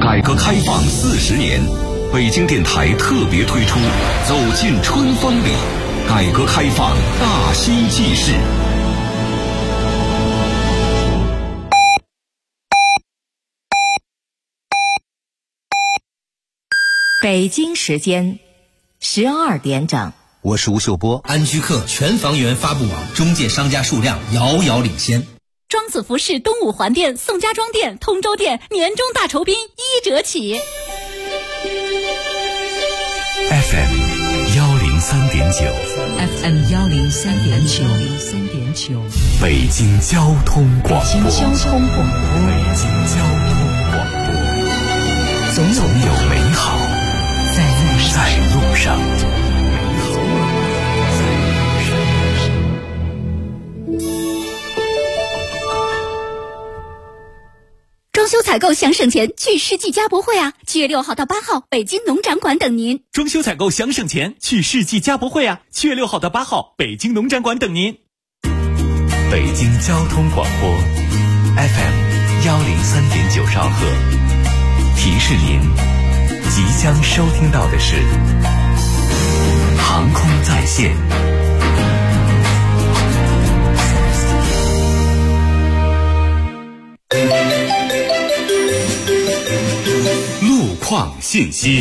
改革开放40年，北京电台特别推出《走进春风里》，改革开放大新纪事。 北京时间12点整。 我是吴秀波。 安居客全房源发布网中介商家数量遥遥领先。 庄子服饰东五环店、宋家庄店、通州店年终大酬宾1折起。 FM 103.9 FM 103.9 北京交通广播。 北京交通广播，总有美好在路上。 装修采购想省钱，去世纪家博会啊！7月6号到8号，北京农展馆等您。 装修采购想省钱，去世纪家博会啊！7月6号到8号，北京农展馆等您。 北京交通广播 FM 103.9兆赫，提示您即将收听到的是航空在线。路况信息。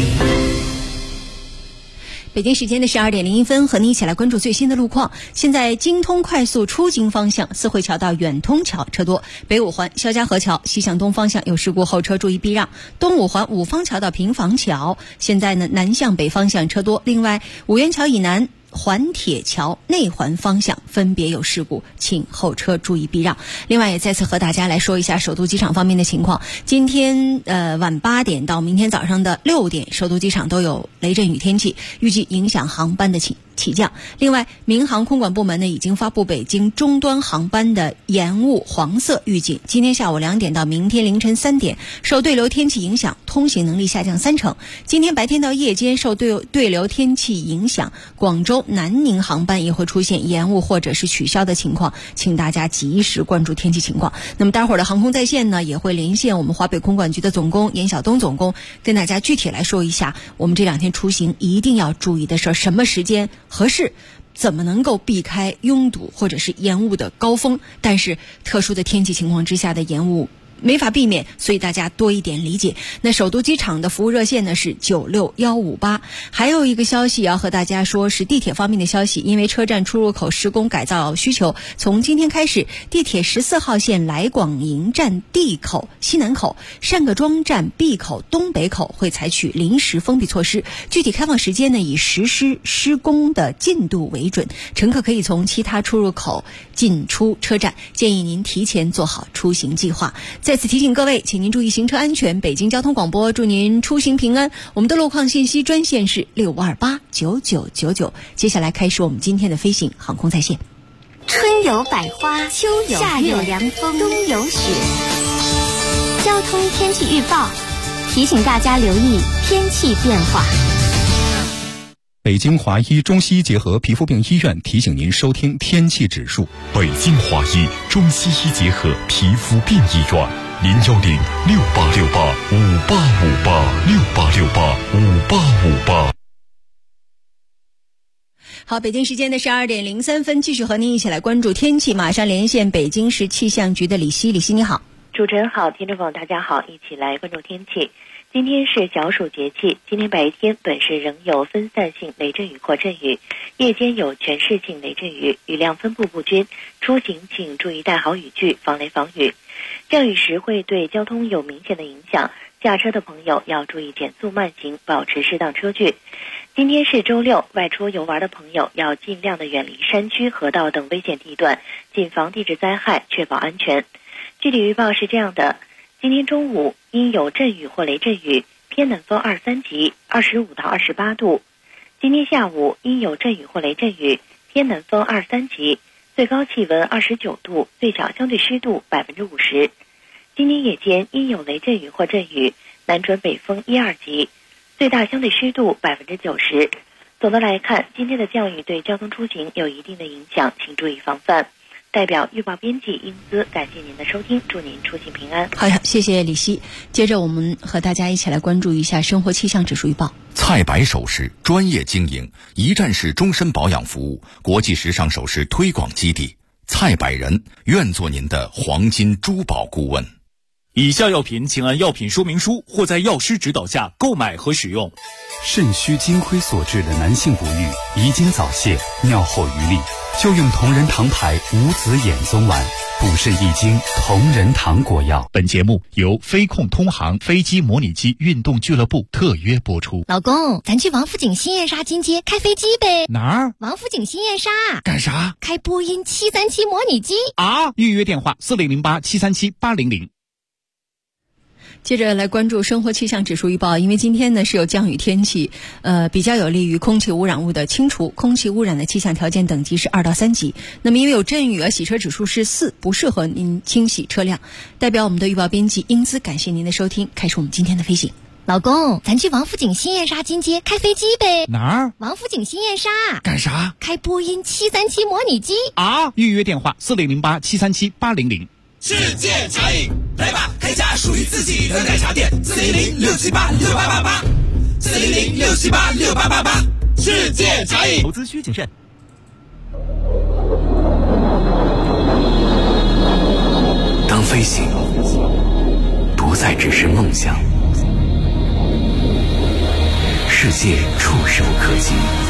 北京时间的12点01分，和你一起来关注最新的路况。现在京通快速出京方向四惠桥到远通桥车多，北五环肖家河桥西向东方向有事故，后车注意避让。东五环五方桥到平房桥现在呢南向北方向车多，另外五元桥以南环铁桥内环方向分别有事故，请后车注意避让。另外也再次和大家来说一下首都机场方面的情况。今天晚8点到明天早上的6点，首都机场都有雷阵雨天气，预计影响航班的起降。另外民航空管部门呢已经发布北京终端航班的延误黄色预警。今天下午2点到明天凌晨3点，受对流天气影响，通行能力下降3成。今天白天到夜间受对流天气影响，广州南宁航班也会出现延误或者是取消的情况，请大家及时关注天气情况。那么待会儿的航空在线呢也会连线我们华北空管局的总工严晓东总工，跟大家具体来说一下我们这2天出行一定要注意的事儿，什么时间合适，怎么能够避开拥堵或者是延误的高峰，但是特殊的天气情况之下的延误没法避免，所以大家多一点理解。那首都机场的服务热线呢是96158。还有一个消息要和大家说，是地铁方面的消息。因为车站出入口施工改造需求，从今天开始，地铁14号线来广营站 D 口西南口、单各庄站 B 口东北口会采取临时封闭措施，具体开放时间呢以实施施工的进度为准，乘客可以从其他出入口进出车站，建议您提前做好出行计划。再次提醒各位，请您注意行车安全。北京交通广播祝您出行平安。我们的路况信息专线是65289999。接下来开始我们今天的飞行航空在线。 春有百花，秋有夏有凉风，冬有雪。交通天气预报提醒大家留意天气变化。 北京华医中西医结合皮肤病医院提醒您收听天气指数。 北京华医中西医结合皮肤病医院，0868685858，68685858。 好，北京时间的12点03分，继续和您一起来关注天气。马上连线北京市气象局的李希。李希你好。 主持人好，听众朋友大家好，一起来关注天气。今天是小暑节气，今天白天本市仍有分散性雷阵雨或阵雨，夜间有全市性雷阵雨，雨量分布不均，出行请注意带好雨具，防雷防雨。降雨时会对交通有明显的影响，驾车的朋友要注意减速慢行，保持适当车距。今天是周六，外出游玩的朋友要尽量的远离山区、河道等危险地段，谨防地质灾害，确保安全。具体预报是这样的：今天中午因有阵雨或雷阵雨，偏南风2、3级，25到28度。今天下午因有阵雨或雷阵雨，偏南风2、3级，最高气温29度，最小相对湿度50%。今天夜间因有雷阵雨或阵雨，南转北风1、2级，最大相对湿度90%。总的来看，今天的降雨对交通出行有一定的影响，请注意防范。 代表预报编辑英姿感谢您的收听，祝您出行平安。 好的，谢谢李希。接着我们和大家一起来关注一下生活气象指数预报。 菜百首饰专业经营，一站式终身保养服务，国际时尚首饰推广基地，菜百人愿做您的黄金珠宝顾问。 以下药品请按药品说明书或在药师指导下购买和使用。 肾虚金亏所致的男性不育、遗精早泄、尿后余力，就用同仁堂牌无籽眼松丸，补肾益精，同仁堂果药。 本节目由飞控通航飞机模拟机运动俱乐部特约播出。 老公，咱去王府井新燕莎金街开飞机呗？ 哪儿？ 王府井新燕莎。 干啥？ 开波音737模拟机啊！预约电话4008-737-800。 接着来关注生活气象指数预报，因为今天呢是有降雨天气，比较有利于空气污染物的清除，空气污染的气象条件等级是2到3级。那么因为有阵雨，洗车指数是4，不适合您清洗车辆。代表我们的预报编辑英姿感谢您的收听，开始我们今天的飞行。 老公，咱去王府井新燕莎金街开飞机呗？ 哪儿？ 王府井新燕莎。 干啥？ 开波音737模拟机啊！预约电话4008-737-800。 世界茶饮，来吧，开家属于自己的奶茶店，400-678-6888，400-678-6888，世界茶饮。 投资需谨慎。 当飞行不再只是梦想，世界触手可及，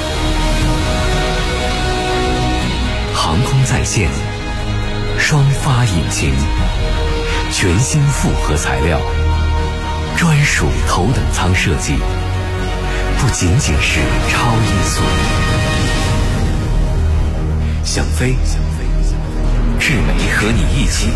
航空在线。双发引擎，全新复合材料，专属头等舱设计，不仅仅是超音速。想飞，智美和你一起。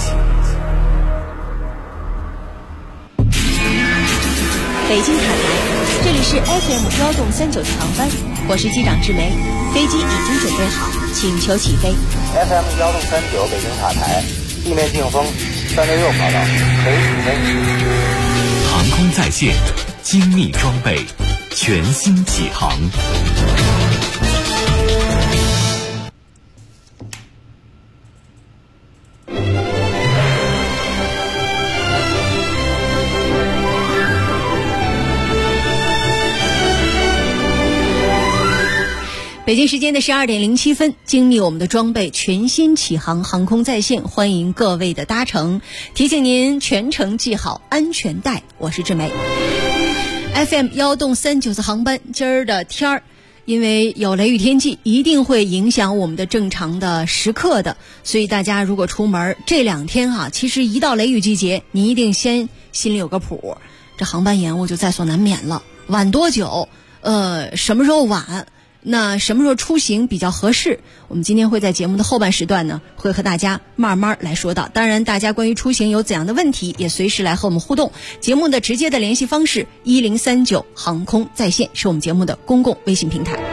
北京塔台，这里是 FM1动394航班，我是机长智梅，飞机已经准备好，请求起飞。 FM1动39北京塔台，地面净风366跑道，可以起飞。 航空在线，精密装备，全新起航。 北京时间的12点07分，精密我们的装备，全新起航，航空在线，欢迎各位的搭乘。提醒您全程系好安全带，我是志梅。FM1动394航班，今儿的天儿，因为有雷雨天气，一定会影响我们的正常的时刻的，所以大家如果出门这2天其实一到雷雨季节，你一定先心里有个谱，这航班延误就在所难免了。晚多久？什么时候晚？那什么时候出行比较合适？我们今天会在节目的后半时段呢，会和大家慢慢来说到。当然，大家关于出行有怎样的问题，也随时来和我们互动。节目的直接的联系方式1039航空在线是我们节目的公共微信平台。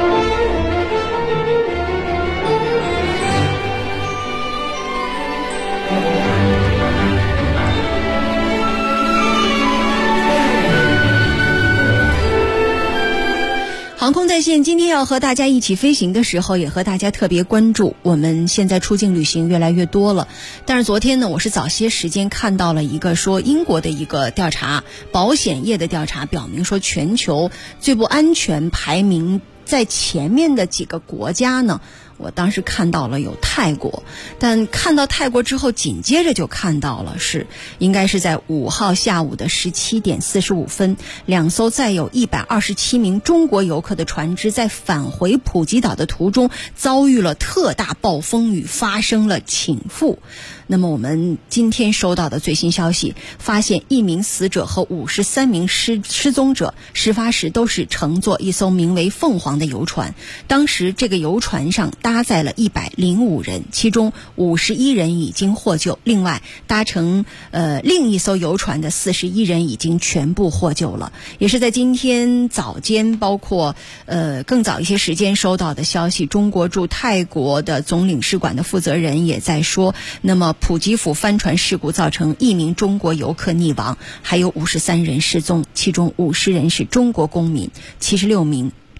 航空在线今天要和大家一起飞行的时候，也和大家特别关注我们现在出境旅行越来越多了。但是昨天呢，我是早些时间看到了一个说英国的一个调查，保险业的调查表明说，全球最不安全排名在前面的几个国家呢，我当时看到了有泰国，但看到泰国之后，紧接着就看到了应该是在5号下午的17点45分，2艘载有127名中国游客的船只在返回普吉岛的途中遭遇了特大暴风雨，发生了倾覆。那么我们今天收到的最新消息，发现1名死者和53名失踪者，事发时都是乘坐一艘名为凤凰的游船。当时这个游船上搭载了105人，其中51人已经获救，另外搭乘另一艘游船的41人已经全部获救了。也是在今天早间，包括更早一些时间收到的消息，中国驻泰国的总领事馆的负责人也在说，那么普吉府帆船事故造成1名中国游客溺亡，还有53人失踪，其中50人是中国公民，76名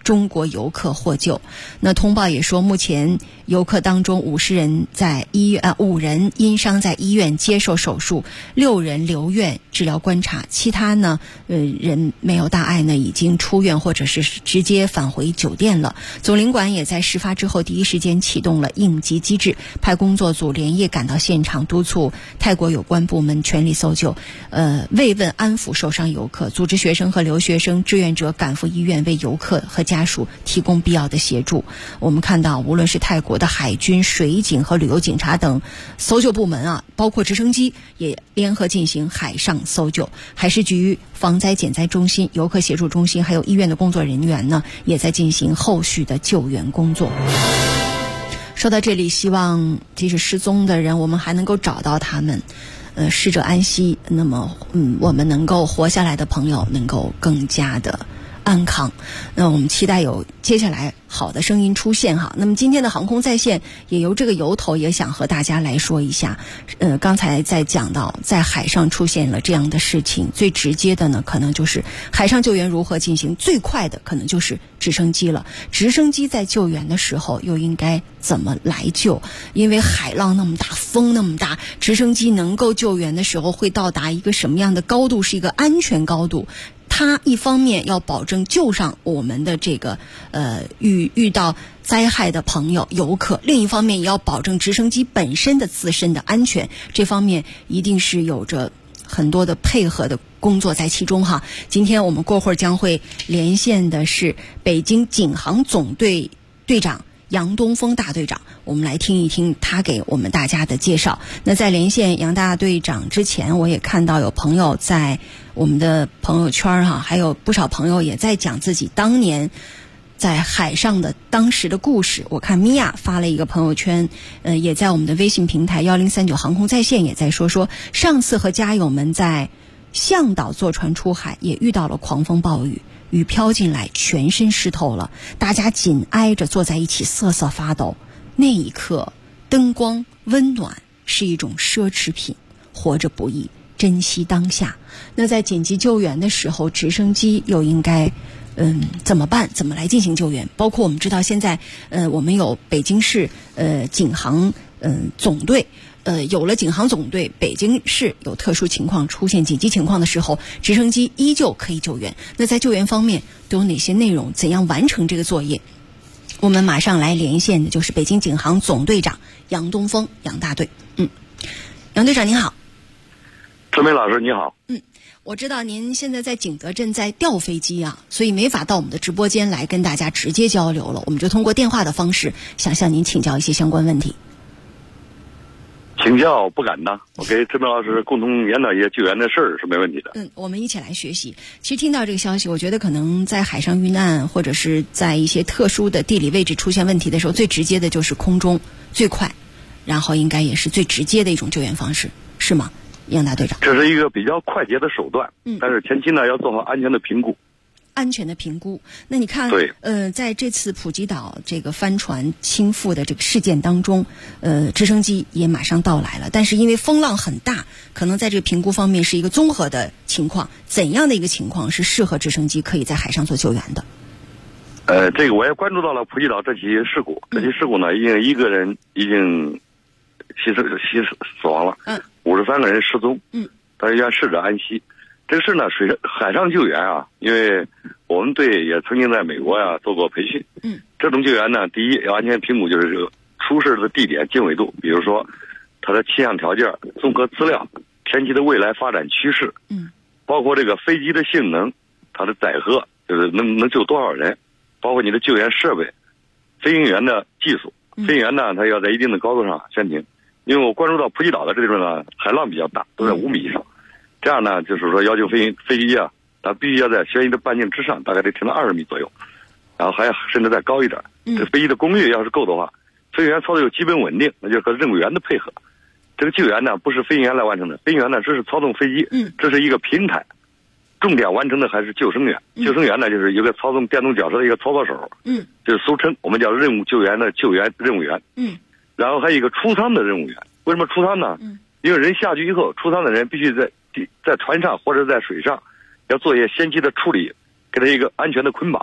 中国游客获救。那通报也说，目前游客当中5人因伤在医院接受手术，6人留院治疗观察，其他呢人没有大碍呢，已经出院或者是直接返回酒店了。总领馆也在事发之后第一时间启动了应急机制，派工作组连夜赶到现场，督促泰国有关部门全力搜救，慰问安抚受伤游客，组织学生和留学生志愿者赶赴医院，为游客和家属提供必要的协助。我们看到无论是泰国的海军、水警和旅游警察等搜救部门啊，包括直升机也联合进行海上搜救。海事局防灾减灾中心、游客协助中心还有医院的工作人员呢，也在进行后续的救援工作。说到这里，希望即使失踪的人我们还能够找到他们，逝者安息。那么我们能够活下来的朋友能够更加的安康。那我们期待有接下来好的声音出现哈。那么今天的航空在线也由这个由头，也想和大家来说一下。刚才在讲到在海上出现了这样的事情，最直接的呢，可能就是海上救援如何进行，最快的可能就是直升机了。直升机在救援的时候又应该怎么来救？因为海浪那么大，风那么大，直升机能够救援的时候会到达一个什么样的高度，是一个安全高度。它一方面要保证救上我们的这个遇到灾害的朋友游客，另一方面也要保证直升机本身的自身的安全，这方面一定是有着很多的配合的工作在其中哈。今天我们过会儿将会连线的是北京警航总队队长杨东峰大队长，我们来听一听他给我们大家的介绍。那在连线杨大队长之前，我也看到有朋友在我们的朋友圈哈，还有不少朋友也在讲自己当年在海上的当时的故事。我看米娅发了一个朋友圈，也在我们的微信平台1039航空在线也在说上次和家友们在向导坐船出海，也遇到了狂风暴雨，雨飘进来，全身湿透了，大家紧挨着坐在一起瑟瑟发抖。那一刻，灯光温暖是一种奢侈品，活着不易，珍惜当下。那在紧急救援的时候，直升机又应该怎么办？怎么来进行救援？包括我们知道现在我们有北京市警航总队。有了警航总队，北京市有特殊情况出现紧急情况的时候，直升机依旧可以救援。那在救援方面都有哪些内容？怎样完成这个作业？我们马上来连线的就是北京警航总队长杨东峰杨大队。杨队长您好。 陈梅老师你好。 我知道您现在在景德镇在调飞机啊，所以没法到我们的直播间来跟大家直接交流了，我们就通过电话的方式想向您请教一些相关问题。 请教不敢当，我给陈明老师共同研讨一些救援的事儿是没问题的。 我们一起来学习。其实听到这个消息，我觉得可能在海上遇难或者是在一些特殊的地理位置出现问题的时候，最直接的就是空中最快，然后应该也是最直接的一种救援方式，是吗，杨大队长？ 这是一个比较快捷的手段，但是前期呢要做好安全的评估。 安全的评估。那你看，在这次普吉岛这个帆船倾覆的这个事件当中，直升机也马上到来了，但是因为风浪很大，可能在这个评估方面是一个综合的情况。怎样的一个情况是适合直升机可以在海上做救援的？ 这个我也关注到了普吉岛这起事故。这起事故呢，已经1个人已经死亡了，53个人失踪。大家愿逝者安息。这个事呢，海上救援啊，因为我们队也曾经在美国呀做过培训。这种救援呢，第一要安全评估，就是这个出事的地点经纬度，比如说它的气象条件、综合资料、天气的未来发展趋势，包括这个飞机的性能、它的载荷，就是能救多少人，包括你的救援设备、飞行员的技术。飞行员呢，他要在一定的高度上悬停，因为我关注到普吉岛的这地方呢，海浪比较大，都在5米以上。这样呢，就是说要求飞机啊，它必须要在悬疑的半径之上，大概得停到20米左右，然后还要甚至再高一点。这飞机的功率要是够的话，飞行员操作有基本稳定，那就和任务员的配合。这个救援呢，不是飞行员来完成的，飞行员呢只是操纵飞机，这是一个平台，重点完成的还是救生员。救生员呢，就是有个操纵电动脚车的一个操作手，就是俗称我们叫任务救援的救援任务员。然后还有一个出舱的任务员。为什么出舱呢？因为人下去以后，出舱的人必须在船上或者在水上要做一些先期的处理，给他一个安全的捆绑，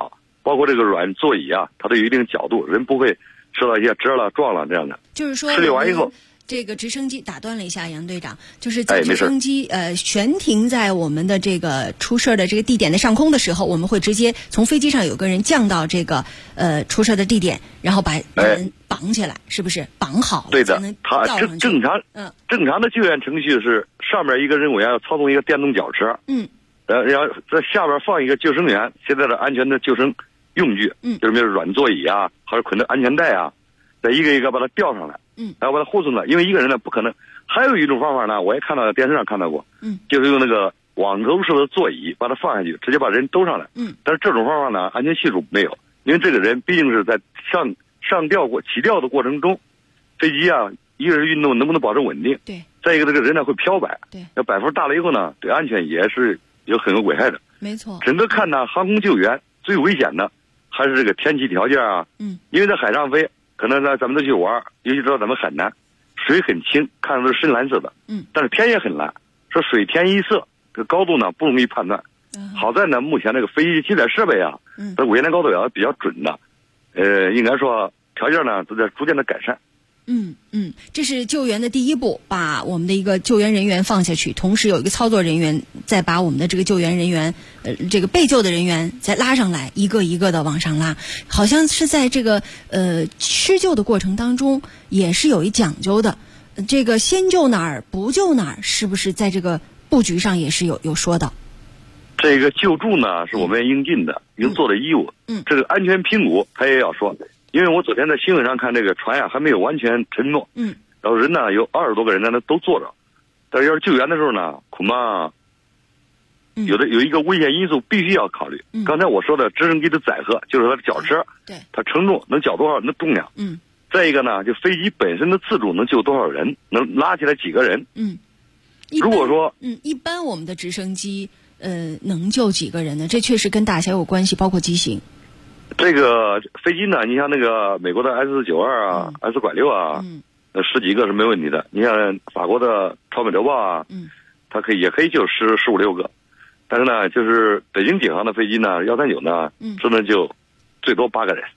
包括这个软座椅啊，它都有一定角度，人不会受到一些折了撞了这样的。 就是说， 处理完以后， 这个直升机打断了一下杨队长，就是在直升机悬停在我们的这个出事的这个地点的上空的时候，我们会直接从飞机上有个人降到这个出事的地点，然后把人绑起来，是不是绑好了？ 对的， 他正常的救援程序是上面一个人员要操纵一个电动脚车，然后在下边放一个救生员，现在的安全的救生用具，就是比如软座椅啊，或者捆的安全带啊，再一个一个把它吊上来，然后把它护送了。因为一个人呢不可能。还有一种方法呢，我也看到电视上看到过，就是用那个网兜式的座椅把它放下去，直接把人兜上来。但是这种方法呢，安全系数没有，因为这个人毕竟是在起吊的过程中，飞机啊，一个是运动能不能保证稳定， 对， 再一个这个人呢会飘摆， 对， 要摆幅大了以后呢，对安全也是有很多危害的。 没错， 整个看呢，航空救援最危险的还是这个天气条件啊，因为在海上飞，可能呢咱们都去玩，尤其知道咱们海南水很清，看着都是深蓝色的，但是天也很蓝，说水天一色，这个高度呢不容易判断。好在呢，目前这个飞机机载设备啊，这尾联高度也比较准的，应该说条件呢都在逐渐的改善。 这是救援的第一步，把我们的一个救援人员放下去，同时有一个操作人员再把我们的这个救援人员，这个被救的人员再拉上来，一个一个的往上拉。好像是在这个施救的过程当中也是有一讲究的，这个先救哪儿不救哪儿，是不是在这个布局上也是有说到？ 这个救助呢是我们应尽的，应做的义务。这个安全评估他也要说。因为我昨天在新闻上看，这个船呀还没有完全沉没，然后人呢有20多个人在那都坐着，但是要是救援的时候呢，恐怕有一个危险因素必须要考虑。刚才我说的直升机的载荷，就是它的脚车， 对， 它承重能缴多少的重量，再一个呢，就飞机本身的自主能救多少人，能拉起来几个人，如果说一般我们的直升机能救几个人呢？这确实跟大小有关系，包括机型。 这个飞机呢，你像那个美国的 S-92啊、S-6啊，十几个是没问题的。你像法国的超美洲豹啊，它也可以救15、16个。但是呢，就是北京警航的飞机呢，139呢，只能救最多8个人。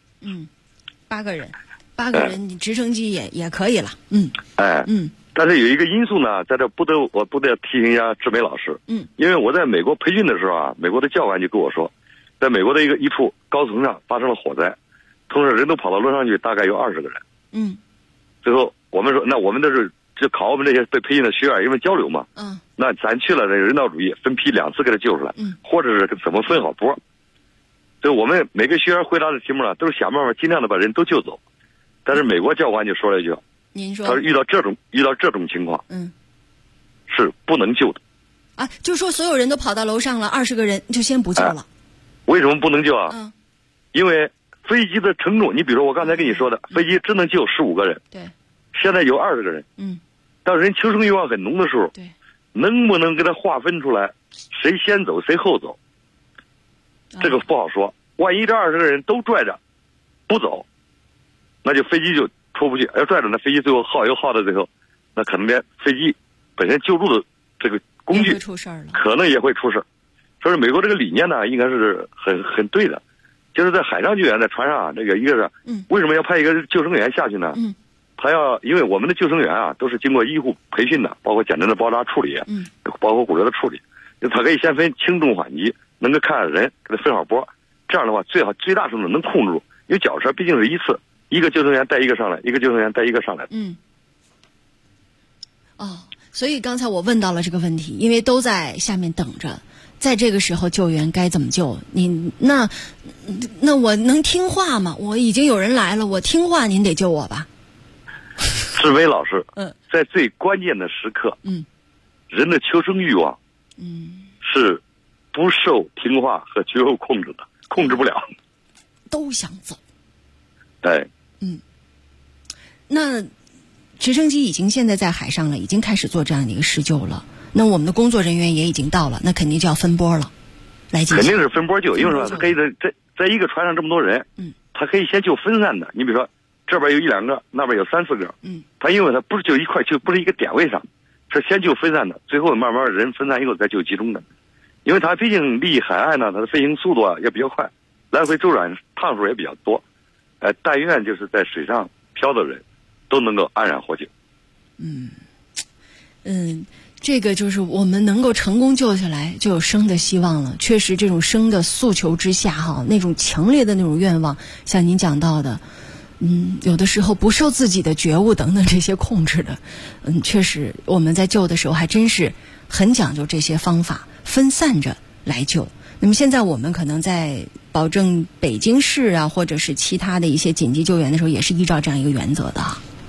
8个人，8个人，你直升机也可以了。 但是有一个因素呢，在这我不得提醒一下志梅老师。因为我在美国培训的时候啊，美国的教官就跟我说。在美国的一处高层上发生了火灾，同时人都跑到楼上去，大概有20个人。最后我们说，那我们这是就考我们这些被培训的学员，因为交流嘛。那咱去了这人道主义，分批2次给他救出来，或者是怎么分好波。所以我们每个学员回答的题目呢，都是想办法尽量的把人都救走。但是美国教官就说了一句：“ 您说， 他说遇到这种情况，是不能救的。” 啊，就是说所有人都跑到楼上了，20个人就先不救了。 为什么不能救啊？因为飞机的承重，你比如说我刚才跟你说的，飞机只能救15个人， 对， 现在有20个人，当人求生欲望很浓的时候， 对， 能不能给他划分出来，谁先走谁后走？这个不好说。万一这20个人都拽着不走，那就飞机就出不去。要拽着，那飞机最后耗到最后，那可能连飞机本身救助的这个工具可能也会出事。所以美国这个理念呢，应该是很对的，就是在海上救援，在船上，这个一个是为什么要派一个救生员下去呢？他要因为我们的救生员啊都是经过医护培训的，包括简单的包扎处理，包括骨折的处理，他可以先分轻重缓急，能够看人给他分好波，这样的话最大程度能控制住，因为脚车毕竟是一次，一个救生员带一个上来，一个救生员带一个上来。 所以刚才我问到了这个问题，因为都在下面等着。在这个时候救援该怎么救？你那我能听话吗？我已经有人来了，我听话，您得救我吧。 志伟老师，在最关键的时刻，人的求生欲望，是不受听话和绝后控制的，控制不了， 都想走。 对， 那直升机已经现在在海上了，已经开始做这样的一个施救了。那我们的工作人员也已经到了，那肯定就要分波了，来进行。 肯定是分波救，因为说他可以在一个船上这么多人，他可以先救分散的。你比如说这边有1、2个，那边有3、4个，他因为他不是就一块，就不是一个点位上，是先救分散的，最后慢慢人分散以后再救集中的。因为他毕竟离海岸呢，它的飞行速度啊也比较快， 来回周转趟数也比较多。但愿就是在水上漂的人都能够安然获救。 这个就是我们能够成功救下来，就有生的希望了。确实，这种生的诉求之下，那种强烈的那种愿望，像您讲到的，有的时候不受自己的觉悟等等这些控制的，确实我们在救的时候还真是很讲究这些方法，分散着来救。那么现在我们可能在保证北京市啊，或者是其他的一些紧急救援的时候，也是依照这样一个原则的。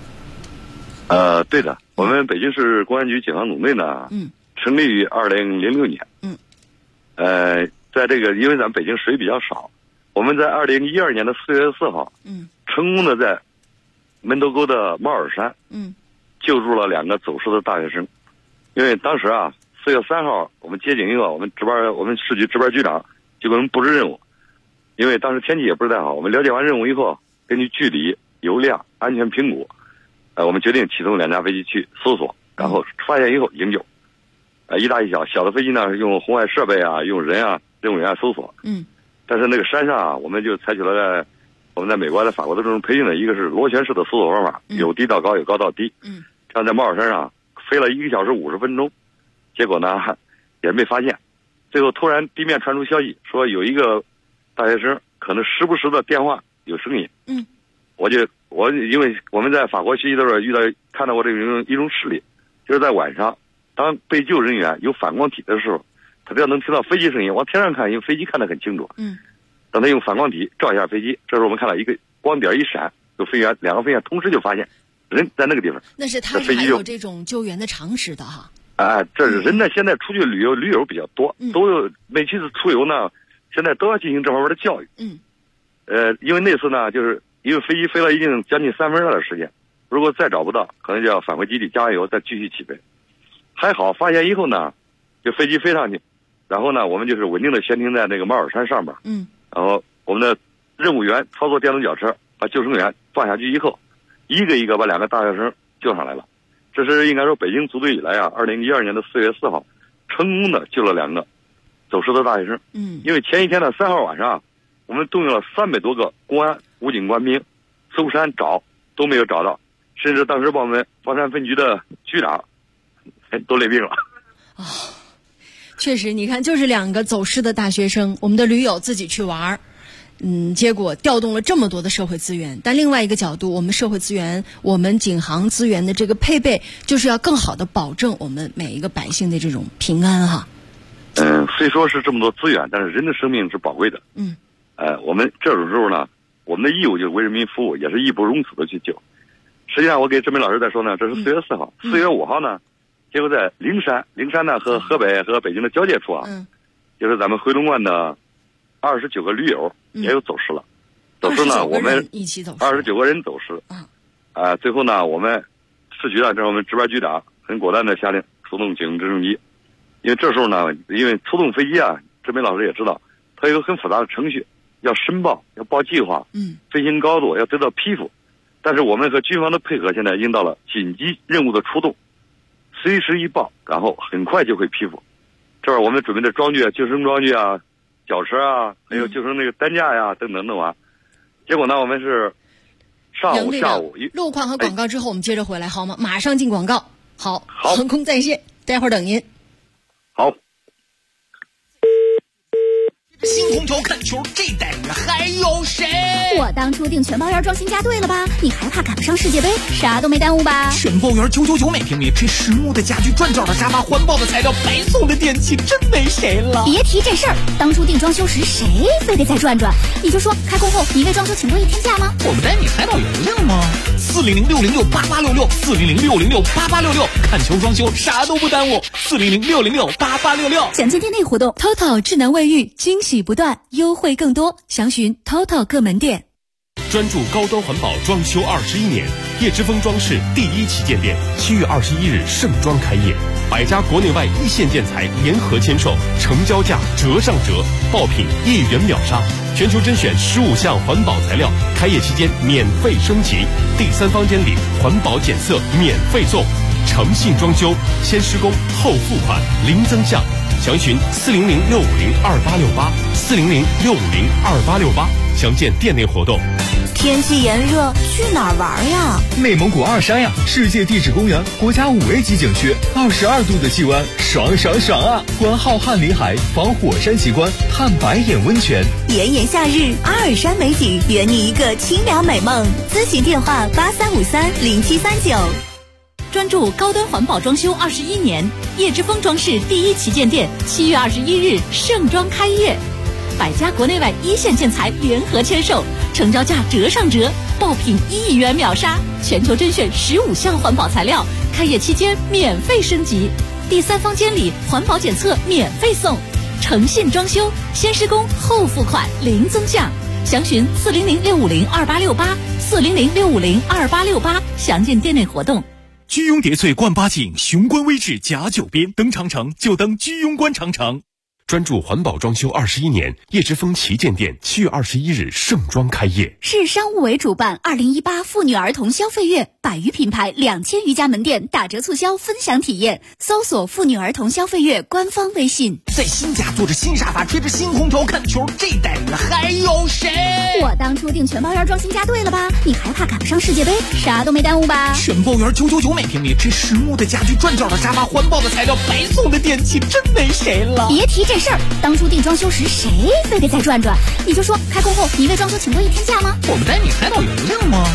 对的，我们北京市公安局解放总队呢，成立于2006年。在这个，因为咱们北京水比较少，我们在2012年的4月4号，成功的在门头沟的猫耳山，救助了2个走失的大学生。因为当时啊，4月3号我们接警以后，我们市局值班局长就给我们布置任务。因为当时天气也不是太好，我们了解完任务以后，根据距离、油量、安全评估，我们决定启动2架飞机去搜索，然后发现以后营救。一大一小，小的飞机呢用红外设备啊，用人啊、任务员搜索。但是那个山上啊，我们就采取了我们在美国在法国的这种培训的，一个是螺旋式的搜索方法，有低到高，有高到低。这样在猫耳山上飞了1个小时50分钟，结果呢也没发现。最后突然地面传出消息说有一个大学生可能时不时的电话有声音。我因为我们在法国学习的时候看到过这种一种事例，就是在晚上当被救人员有反光体的时候，他只要能听到飞机声音，往天上看，因为飞机看得很清楚。等他用反光体照一下飞机，这时候我们看到一个光点一闪，有2个飞员同时就发现人在那个地方。 那是他还有这种救援的常识的哈。 这是人呢，现在出去旅游比较多，都有每次出游呢，现在都要进行这方面的教育。因为那次呢，就是因为飞机飞了已经将近3分2的时间，如果再找不到，可能就要返回基地加完油再继续起飞。还好发现以后呢，就飞机飞上去，然后呢，我们就是稳定的悬停在那个猫耳山上面。然后我们的任务员操作电动脚车把救生员放下去以后，一个一个把2个大学生救上来了。这是应该说北京组队以来啊，2012年的4月4号，成功的救了2个走失的大学生。因为前一天的3号晚上，我们动用了300多个公安、武警官兵搜山找都没有找到，甚至当时把我们房山分局的局长都累病了。 确实，你看，就是2个走失的大学生，我们的驴友自己去玩，结果调动了这么多的社会资源。但另外一个角度，我们社会资源、我们警航资源的这个配备，就是要更好的保证我们每一个百姓的这种平安哈。 虽说是这么多资源，但是人的生命是宝贵的。我们这种时候呢，我们的义务就是为人民服务，也是义不容辞的去救。实际上，我给志明老师在说呢，这是4月4号，4月5号呢，结果在灵山呢和河北和北京的交界处啊，就是咱们回龙观的29个驴友也有走失了。走失呢，我们29个人走失。最后呢，我们市局呢，这是我们值班局长很果断的下令出动警直升机，因为这时候呢，因为出动飞机啊，志明老师也知道，它有一个很复杂的程序，要申报，要报计划，飞行高度要得到批复。但是我们和军方的配合，现在已经到了紧急任务的出动，随时一报，然后很快就会批复。这会儿我们准备的装具啊，救生装具啊，脚车啊，还有救生那个担架呀，等等弄完。结果呢，我们是上午、下午路况和广告之后，我们接着回来好吗？马上进广告。好，航空在线，待会儿等您。 好。 新空调看球，这待遇还有谁？ 我当初订全包园装新家对了吧？你还怕赶不上世界杯？啥都没耽误吧？ 全包园999每平米，这实木的家具、转角的沙发、环保的材料、白送的电器，真没谁了。 别提这事儿，当初订装修时谁非得再转转？你就说开工后你为装修请多1天假吗？ 我们带你海岛游游吗？400-606-8866，400-606-8866，看球装修啥都不耽误。400-606-8866， 详见店内活动。TOTO 智能卫浴，惊喜不断，优惠更多，详询 TOTO 各门店。 专注高端环保装修21年，叶之峰装饰第1旗舰店7月21日盛装开业，100家国内外一线建材联合签售，成交价折上折，爆品1元秒杀，全球甄选15项环保材料，开业期间免费升级，第3方监理，环保检测免费送，诚信装修，先施工后付款，零增项。 详询400-650-2868，400-650-2868，详见店内活动。 天气炎热，去哪儿玩呀？ 内蒙古二山呀，世界地质公园，国家5A级景区，22度的气温，爽爽爽啊！观浩瀚林海，访火山奇观，探白眼温泉。 炎炎夏日，阿尔山美景，圆你一个清凉美梦。咨询电话83530739。 专注高端环保装修21年，叶之峰装饰第一旗舰店7月21日盛装开业，100家国内外一线建材联合签售，成交价折上折，爆品1亿元秒杀，全球甄选15项环保材料，开业期间免费升级，第3方监理环保检测免费送，诚信装修，先施工后付款零增项，详询400-650-2868，400-650-2868，详见店内活动。 居庸叠翠冠八景，雄关微志甲9边，登长城就登居庸关长城。 专注环保装修21年，叶之峰旗舰店7月21日盛装开业。 市商务委主办2018妇女儿童消费月，100余品牌2000余家门店打折促销分享体验，搜索妇女儿童消费月官方微信。 在新家坐着新沙发，吹着新空调看球，这代人还有谁？ 我当初订全包园装新家对了吧？你还怕赶不上世界杯？啥都没耽误吧？ 全包园999每平米，这实木的家具，转角的沙发，环保的材料，白送的电器，真没谁了。 别提这事儿，当初订装修时谁非得再转转？你就说开工后你为装修请过1天假吗？ 我们带你海岛邮令吗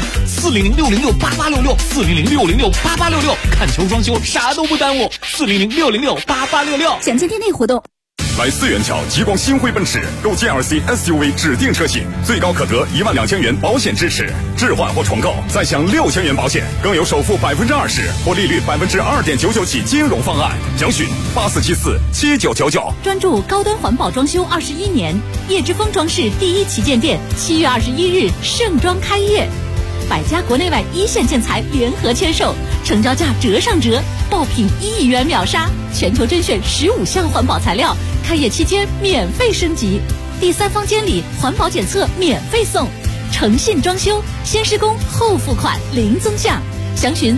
？400-606-8866，400-606-8866，看球装修啥都不耽误，400-606-8866。 详见店内活动。 来4元桥极光新辉奔驰，购 GLC SUV 指定车型，最高可得12000元保险支持，置换或重购再享6000元保险，更有首付20%或利率2.99%起金融方案。详询84747999。 专注高端环保装修21年，叶之峰装饰第一旗舰店7月21日盛装开业，100家国内外一线建材联合签售，成交价折上折，爆品1亿元秒杀，全球甄选15项环保材料，开业期间免费升级，第3方监理环保检测免费送，诚信装修，先施工后付款零增项，详询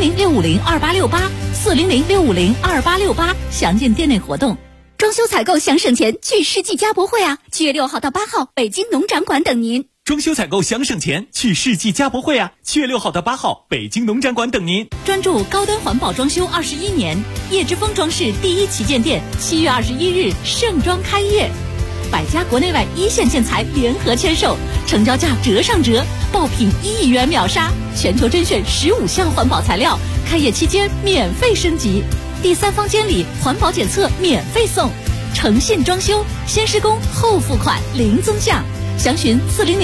400-650-2868，400-650-2868，详见店内活动。装修采购想省钱，去世纪家博会啊！7月6号到8号，北京农展馆等您。 装修采购想省钱，去世纪家博会啊！7月6号到8号，北京农展馆等您。 专注高端环保装修21年，叶之峰装饰第一旗舰店7月21日盛装开业，100家国内外一线建材联合签售，成交价折上折，爆品1亿元秒杀，全球甄选15项环保材料，开业期间免费升级，第3方监理环保检测免费送，诚信装修，先施工后付款零增项，详询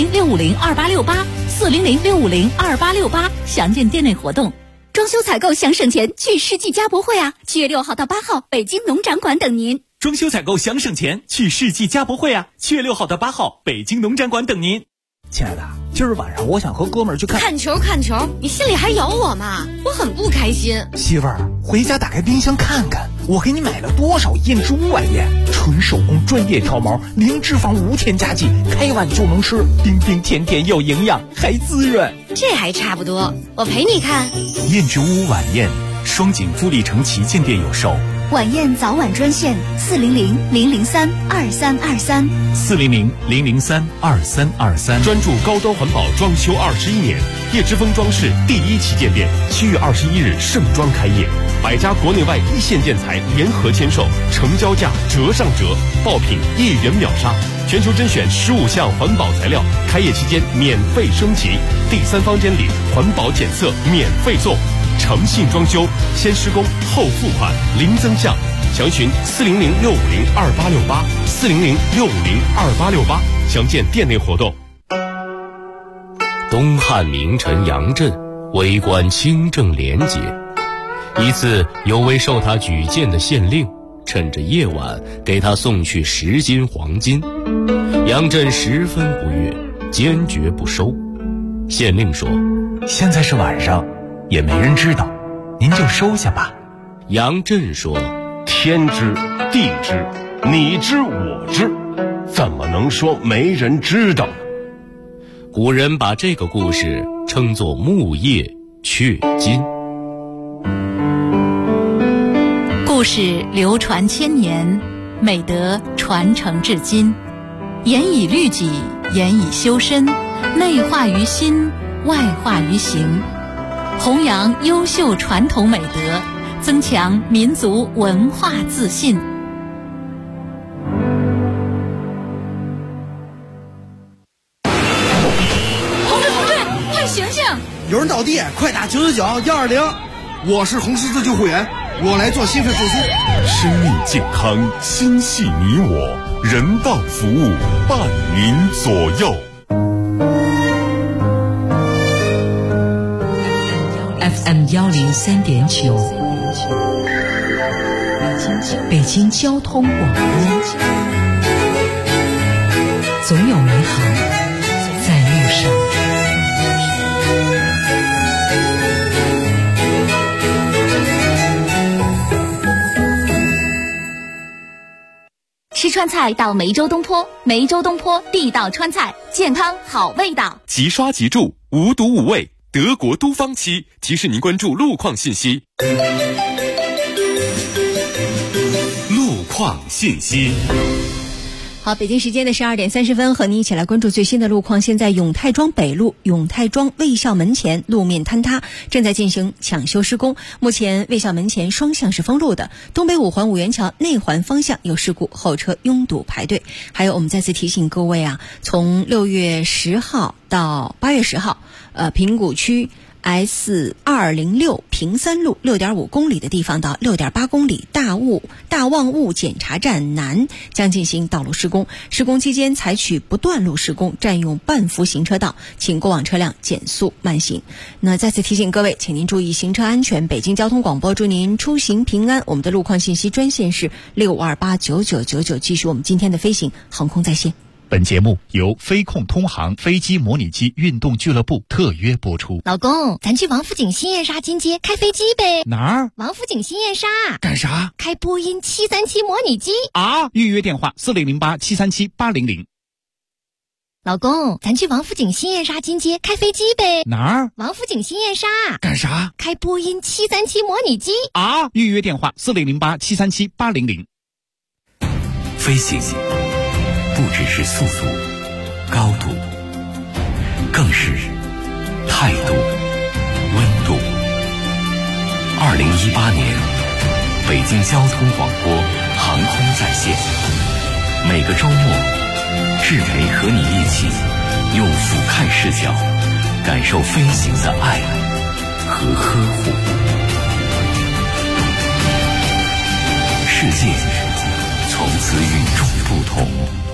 400-650-2868，400-650-2868，详见店内活动。装修采购想省钱，去世纪家博会啊！7月6号到8号，北京农展馆等您。 装修采购想省钱，去世纪家博会啊！7月6号到8号，北京农展馆等您。 亲爱的，今儿晚上我想和哥们儿去看球，你心里还有我吗？我很不开心。 媳妇儿，回家打开冰箱看看，我给你买了多少燕之屋晚宴，纯手工专业挑毛，零脂肪无添加剂，开碗就能吃，冰冰甜甜又营养，还滋润。 这还差不多，我陪你看。 燕之屋晚宴，双井富力城旗舰店有售。 晚宴早晚专线400-003-2323，400-003-2323。 专注高端环保装修21年，叶之峰装饰第一旗舰店7月21日盛装开业，100家国内外一线建材联合签售，成交价折上折，爆品1亿元秒杀，全球甄选15项环保材料，开业期间免费升级，第3方监理环保检测免费送，诚信装修，先施工后付款零增项，详询400-650-2868，400-650-2868，详见店内活动。 东汉名臣杨震为官清正廉洁，一次有位受他举荐的县令趁着夜晚给他送去10斤黄金，杨震十分不悦，坚决不收。县令说： 现在是晚上，也没人知道，您就收下吧。 杨震说： 天知地知，你知我知，怎么能说没人知道呢？ 古人把这个故事称作木叶雀金。 故事流传千年， 美德传承至今。严以律己，严以修身，内化于心，外化于行，弘扬优秀传统美德，增强民族文化自信。 同志，快醒醒！ 有人倒地，快打999-120。我是红十字救护员，我来做心肺复苏。 生命健康，心系你我，人道服务伴您左右。 FM 103.9，北京交通广播，总有美好在路上。 吃川菜到梅州东坡，梅州东坡地道川菜，健康好味道。 即刷即住，无毒无味，德国都方期提示您关注路况信息。路况信息。 好，北京时间的12点30分，和您一起来关注最新的路况。现在永泰庄北路永泰庄卫校门前路面坍塌，正在进行抢修施工。目前卫校门前双向是封路的，东北五环五元桥内环方向有事故，后车拥堵排队。还有，我们再次提醒各位啊，从6月10号到8月10号，平谷区S206平三路6.5公里的地方到6.8公里大望雾检查站南将进行道路施工。施工期间采取不断路施工，占用半幅行车道，请过往车辆减速慢行。那再次提醒各位，请您注意行车安全。北京交通广播祝您出行平安。我们的路况信息专线是65289999，继续我们今天的飞行航空在线。 本节目由飞控通航飞机模拟机运动俱乐部特约播出。 老公，咱去王府井新燕莎金街开飞机呗？ 哪儿？ 王府井新燕莎。 干啥？ 开波音737模拟机啊！预约电话4008-737-800。 老公，咱去王府井新燕莎金街开飞机呗？ 哪儿？ 王府井新燕莎。 干啥？ 开波音737模拟机啊！预约电话4008-737-800。 飞行不只是速度、高度，更是态度、温度。2018年，北京交通广播航空在线，每个周末，志培和你一起用俯瞰视角，感受飞行的爱和呵护。世界从此与众不同。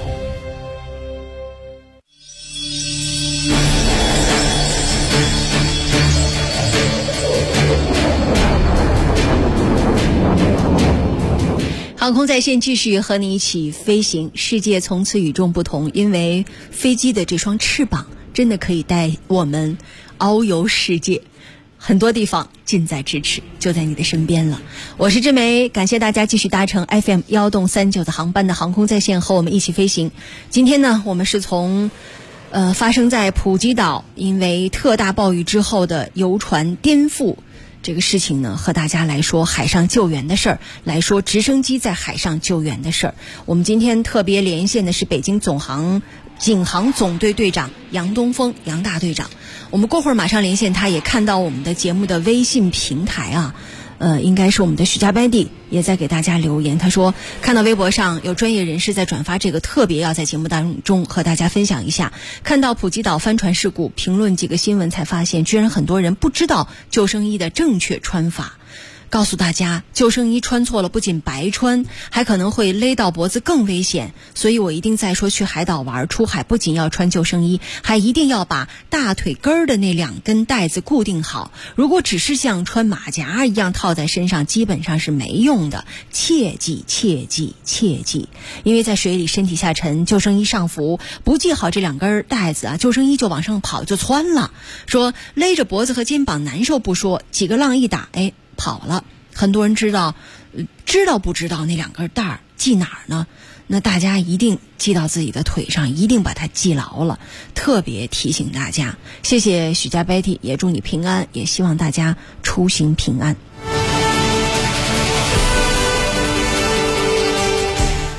航空在线继续和你一起飞行，世界从此与众不同，因为飞机的这双翅膀真的可以带我们遨游世界，很多地方近在咫尺，就在你的身边了。我是志梅，感谢大家继续搭乘 FM 139的航班的航空在线和我们一起飞行。今天呢，我们是从发生在普吉岛因为特大暴雨之后的游船颠覆这个事情呢，和大家来说海上救援的事儿，来说直升机在海上救援的事儿。我们今天特别连线的是北京警航总队队长杨东风，杨大队长。我们过会儿马上连线他，也看到我们的节目的微信平台啊。应该是我们的许家班弟也在给大家留言，他说看到微博上有专业人士在转发这个，特别要在节目当中和大家分享一下。看到普吉岛帆船事故，评论几个新闻才发现，居然很多人不知道救生衣的正确穿法。告诉大家，救生衣穿错了不仅白穿，还可能会勒到脖子，更危险。所以我一定在说，去海岛玩出海不仅要穿救生衣，还一定要把大腿根儿的那2根带子固定好。如果只是像穿马甲一样套在身上，基本上是没用的。切记切记切记，因为在水里身体下沉，救生衣上浮，不系好这2根带子啊，救生衣就往上跑，就窜了。说勒着脖子和肩膀难受不说，几个浪一打，跑了。很多人知道不知道那2根带儿系哪儿呢？那大家一定系到自己的腿上，一定把它系牢了。特别提醒大家，谢谢许家 Betty， 也祝你平安，也希望大家出行平安。好，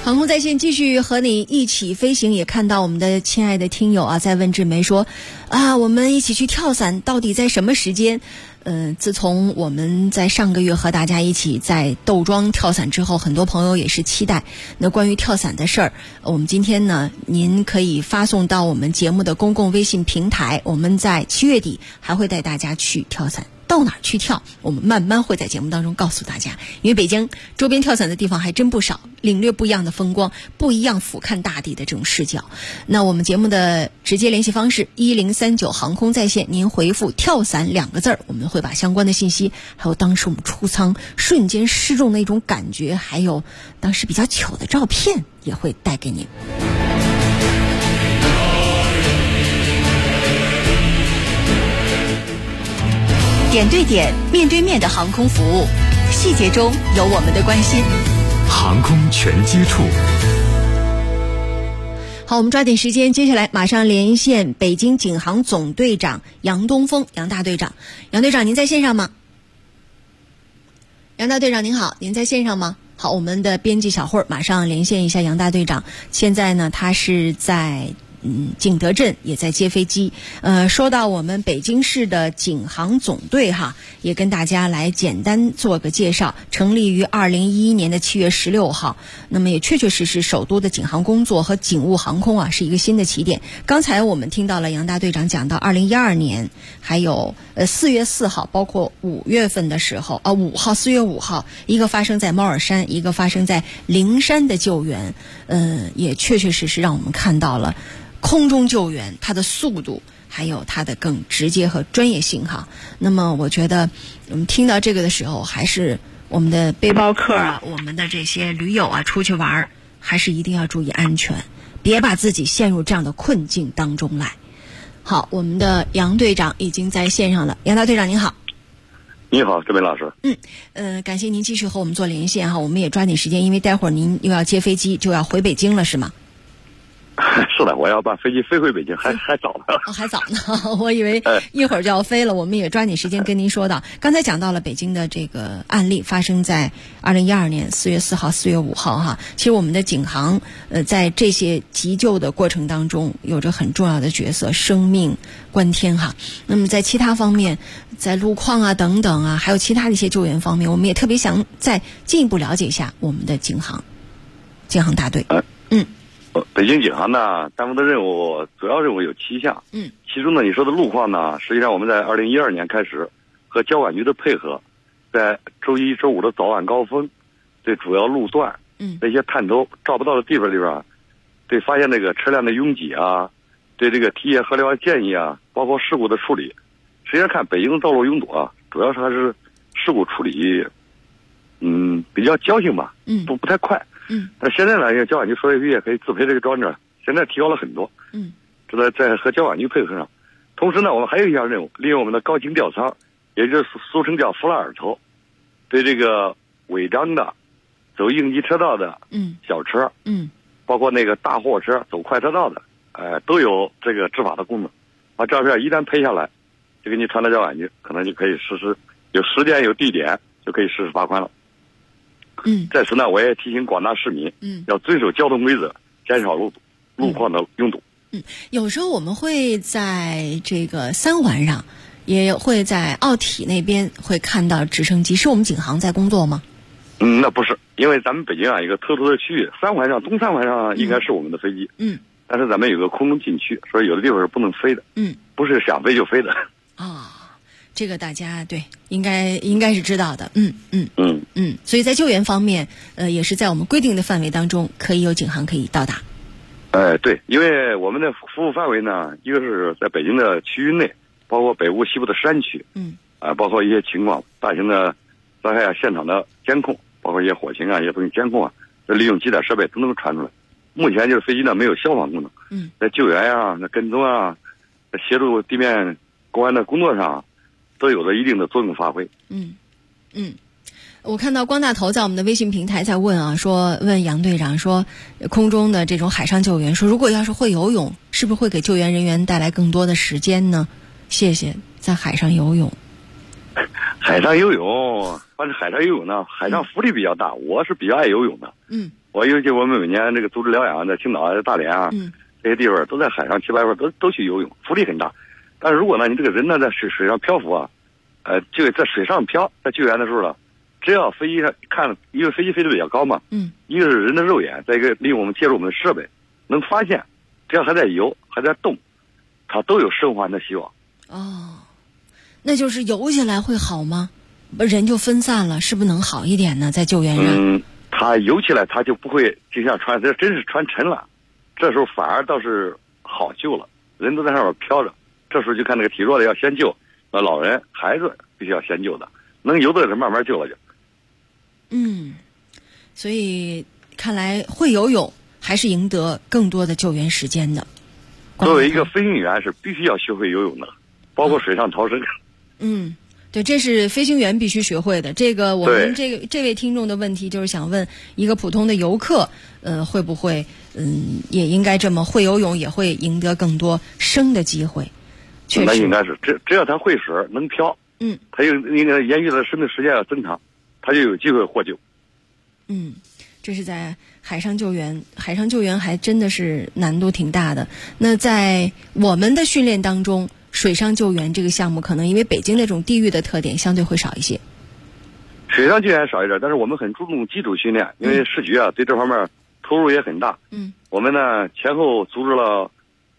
航空在线继续和你一起飞行，也看到我们的亲爱的听友啊，在问志梅说啊，我们一起去跳伞到底在什么时间？自从我们在上个月和大家一起在窦庄跳伞之后，很多朋友也是期待那关于跳伞的事儿。我们今天呢，您可以发送到我们节目的公共微信平台，我们在7月底还会带大家去跳伞。到哪儿去跳，我们慢慢会在节目当中告诉大家，因为北京周边跳伞的地方还真不少，领略不一样的风光，不一样俯瞰大地的这种视角。那我们节目的直接联系方式1039航空在线，您回复跳伞2个字，我们会把相关的信息，还有当时我们出舱瞬间失重的那种感觉，还有当时比较糗的照片也会带给您。 点对点、面对面的航空服务，细节中有我们的关心。 航空全接触。 好，我们抓紧时间，接下来马上连线北京警航总队长杨东风，杨大队长。杨队长，您在线上吗？杨大队长您好，您在线上吗？好，我们的编辑小慧马上连线一下杨大队长。现在呢，他是在景德镇，也在接飞机。说到我们北京市的警航总队哈，也跟大家来简单做个介绍。成立于2011年的7月16号，那么也确确实实首都的警航工作和警务航空啊是一个新的起点。刚才我们听到了杨大队长讲到2012年，还有4月4号，包括5月份的时候4月5号，一个发生在猫耳山，一个发生在灵山的救援，也确确实实让我们看到了空中救援它的速度，还有它的更直接和专业性哈。那么我觉得我们听到这个的时候，还是我们的背包客啊，我们的这些驴友啊，出去玩还是一定要注意安全，别把自己陷入这样的困境当中来。好，我们的杨队长已经在线上了。杨大队长您好。 你好，这位老师。 感谢您继续和我们做连线哈，我们也抓紧时间，因为待会儿您又要接飞机，就要回北京了是吗？ 是的，我要把飞机飞回北京，还早呢。 还早呢，我以为一会儿就要飞了。我们也抓紧时间跟您说到，刚才讲到了北京的这个案例，发生在2012年4月4号、4月5号哈。其实我们的警航在这些急救的过程当中有着很重要的角色，生命关天哈。那么在其他方面，在路况啊等等啊，还有其他的一些救援方面，我们也特别想再进一步了解一下我们的警航大队。 北京警航呢，担负的主要任务有7项。其中呢，你说的路况呢，实际上我们在2012年开始和交管局的配合，在周一、周五的早晚高峰，对主要路段，那些探头照不到的地方里边，对发现这个车辆的拥挤啊，对这个提业合理化建议啊，包括事故的处理。实际上看北京的道路拥堵啊，主要是还是事故处理，比较矫情吧，不太快。但现在呢，因为交管局说也可以自赔这个装置，现在提高了很多。这在和交管局配合上。同时呢，我们还有一项任务，利用我们的高精吊舱，也就是俗称叫弗拉尔头，对这个违章的、走应急车道的小车，包括那个大货车走快车道的，都有这个执法的功能。把照片一旦拍下来，就给你传到交管局，可能就可以实施，有时间有地点就可以实施罚款了。在此呢，我也提醒广大市民，要遵守交通规则，减少路况的拥堵。 有时候我们会在这个3环上，也会在奥体那边会看到直升机，是我们警航在工作吗？ 那不是，因为咱们北京啊一个特殊的区域，3环上东3环上应该是我们的飞机，但是咱们有个空中禁区，所以有的地方是不能飞的，不是想飞就飞的。 这个大家对应该是知道的，所以在救援方面，也是在我们规定的范围当中，可以有警航可以到达。 对，因为我们的服务范围呢，一个是在北京的区域内，包括北部、西部的山区，包括一些情况，大型的灾害现场的监控，包括一些火情啊、一些东西监控啊，利用机载设备都能传出来。目前就是飞机呢没有消防功能，在救援啊、在跟踪啊、在协助地面公安的工作上，都有着一定的作用发挥。 我看到光大头在我们的微信平台在问杨队长说，空中的这种海上救援，说如果要是会游泳，是不是会给救援人员带来更多的时间呢？谢谢，在海上游泳。 海上游泳，反正海上游泳呢，海上浮力比较大，我是比较爱游泳的。我尤其我们每年这个组织疗养，在青岛、大连啊，这些地方都在海上7-8块都去游泳，浮力很大。但是如果呢，你这个人呢在水上漂浮啊，就在水上漂，在救援的时候呢，只要飞机上看，因为飞机飞得比较高嘛，一个是人的肉眼，再一个利用我们借助我们的设备，能发现，只要还在游，还在动，它都有生还的希望。 那就是游起来会好吗？人就分散了，是不是能好一点呢？在救援上， 它游起来它就不会就像船，这真是船沉了，这时候反而倒是好救了，人都在上面飘着。这时候就看那个体弱的要先救，老人孩子必须要先救的，能游的人慢慢救了就。 所以看来会游泳还是赢得更多的救援时间的。 作为一个飞行员是必须要学会游泳的，包括水上逃生。 对，这是飞行员必须学会的。这个我们这位听众的问题就是想问，一个普通的游客，会不会也应该这么会游泳，也会赢得更多生的机会？确实， 那应该是只要他会水能漂，他就应该延续的生命时间要增长，他就有机会获救。 这是在海上救援，海上救援还真的是难度挺大的。那在我们的训练当中，水上救援这个项目可能因为北京那种地域的特点相对会少一些。 水上救援少一点，但是我们很注重基础训练，因为市局啊对这方面投入也很大。我们呢前后组织了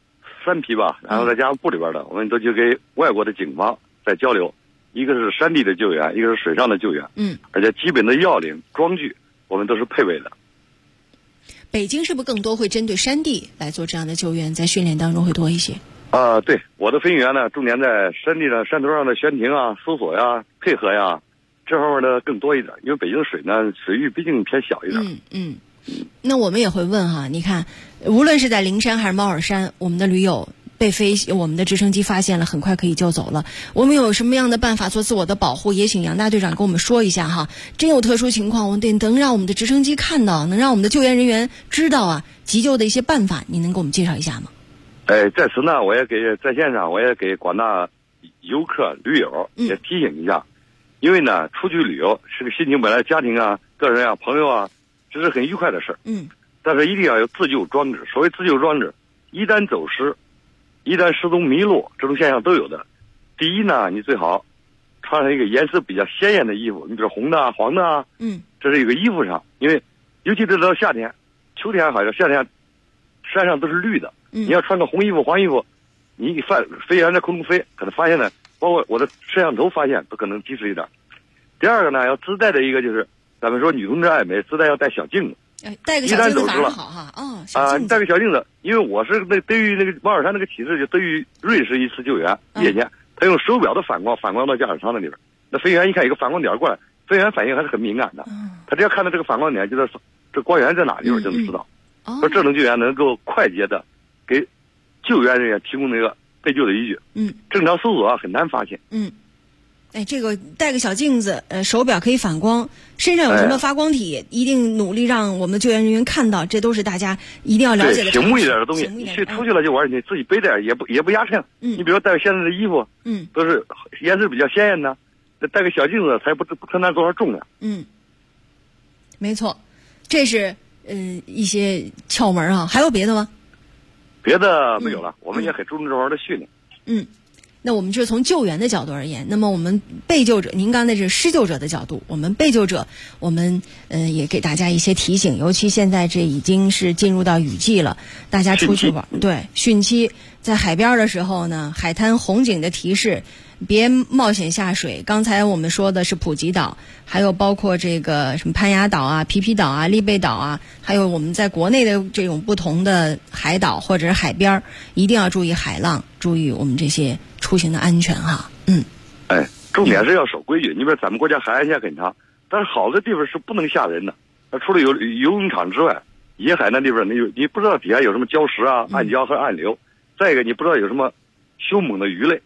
3批吧，然后再加上部里边的，我们都去给外国的警方在交流，一个是山地的救援，一个是水上的救援。而且基本的要领装具我们都是配备的。 北京是不是更多会针对山地来做这样的救援，在训练当中会多一些？ 对，我的飞行员呢，重点在山地上、山头上的悬停啊、搜索呀、配合呀，这方面的更多一点。因为北京水呢，水域毕竟偏小一点。 那我们也会问哈，你看，无论是在灵山还是猫耳山，我们的驴友被我们的直升机发现了，很快可以救走了。我们有什么样的办法做自我的保护？也请杨大队长跟我们说一下哈。真有特殊情况，我们能让我们的直升机看到，能让我们的救援人员知道啊，急救的一些办法，您能给我们介绍一下吗？ 在此呢，我也在线上，我也给广大游客、驴友也提醒一下，因为呢，出去旅游是个心情，本来家庭啊、个人啊、朋友啊，这是很愉快的事。但是一定要有自救装置。所谓自救装置，一旦走失、一旦失踪迷路，这种现象都有的。第一呢，你最好穿上一个颜色比较鲜艳的衣服，你比如红的啊、黄的啊，这是一个衣服上，因为尤其是到夏天、秋天还好，夏天山上都是绿的。你要穿个红衣服、黄衣服，你飞员在空中飞，可能发现呢，包括我的摄像头发现都可能及时一点。第二个呢，要自带的一个就是咱们说女同志爱美，自带要带小镜子。 带个小镜子反而好哈。 带个小镜子，因为我是对于那个猫耳山那个体制，就对于瑞士一次救援夜间，他用手表的反光到驾驶舱那里边，那飞员一看一个反光点过来，飞员反应还是很敏感的，他只要看到这个反光点，就知道这光源在哪地方就能知道。说这种救援能够快捷的给救援人员提供那个被救的依据。正常搜索啊很难发现。 这个带个小镜子，手表可以反光，身上有什么发光体，一定努力让我们的救援人员看到，这都是大家一定要了解的。 醒目一点的东西，你出去了就玩，你自己背点也不压秤。你比如说带现在的衣服，都是颜色比较鲜艳的，带个小镜子才不承担多少重量。 没错，这是一些窍门啊，还有别的吗？ 别的没有了，我们也很注重这方面的训练。 那我们就从救援的角度而言，那么我们被救者，您刚才是施救者的角度，我们被救者，我们也给大家一些提醒，尤其现在这已经是进入到雨季了，大家出去玩，对，汛期，在海边的时候呢，海滩红警的提示，别冒险下水。刚才我们说的是普吉岛，还有包括这个什么潘雅岛啊、皮皮岛啊、丽贝岛啊，还有我们在国内的这种不同的海岛或者是海边，一定要注意海浪，注意我们这些出行的安全哈。 重点是要守规矩。你比如咱们国家海岸线很长，但是好的地方是不能吓人的。除了有游泳场之外，野海那地方你不知道底下有什么礁石啊、暗礁和暗流，再一个你不知道有什么凶猛的鱼类。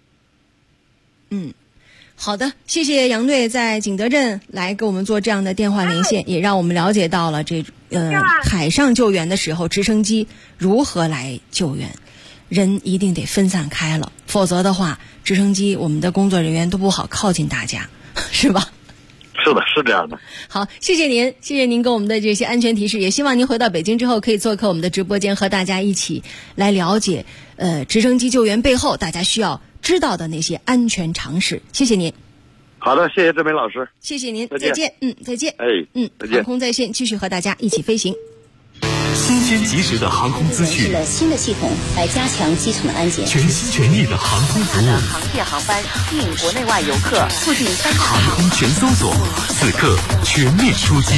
好的，谢谢杨队在景德镇来给我们做这样的电话连线，也让我们了解到了海上救援的时候，直升机如何来救援。人一定得分散开了，否则的话，直升机我们的工作人员都不好靠近大家。 是吧？ 是的，是这样的。 好，谢谢您，谢谢您给我们的这些安全提示，也希望您回到北京之后可以做客我们的直播间，和大家一起来了解直升机救援背后大家需要知道的那些安全常识。谢谢您。 好的，谢谢志梅老师。 谢谢您， 再见。 再见。 再见。 航空在线继续和大家一起飞行。 新鲜及时的航空资讯， 新的系统来加强机场的安检， 全心全意的航空服务， 航业航班吸引国内外游客，促进3大航空全搜索，此刻全面出击。